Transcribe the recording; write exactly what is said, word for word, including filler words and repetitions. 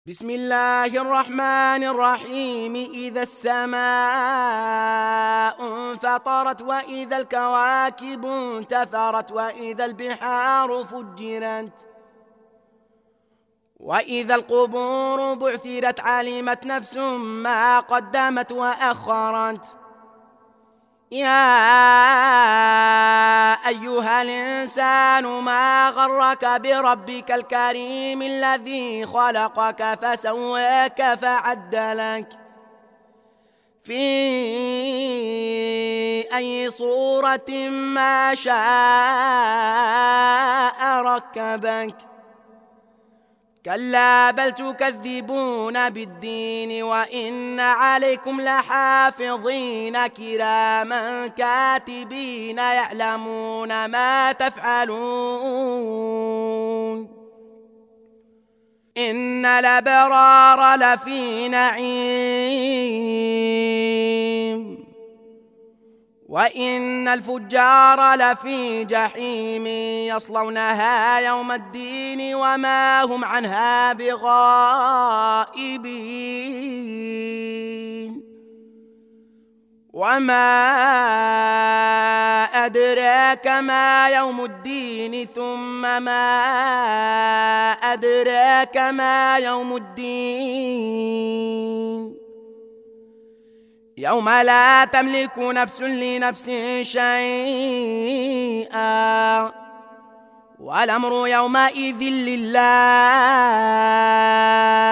بسم الله الرحمن الرحيم. إذا السماء انفطرت وإذا الكواكب انتثرت وإذا البحار فجرت وإذا القبور بعثرت علمت نفس ما قدمت وأخرت. يا أيها الإنسان ما غرك بربك الكريم الذي خلقك فسواك فعدلك في أي صورة ما شاء ركبك. كلا بل تكذبون بالدين وإن عليكم لحافظين كراما كاتبين يعلمون ما تفعلون. إن الأبرار لفي نعيم وإن الفجار لفي جحيم يصلونها يوم الدين وما هم عنها بغائبين. وما أدراك ما يوم الدين ثم ما أدراك ما يوم الدين. يوم لا تملك نفس لنفس شيئا والأمر يومئذ لله.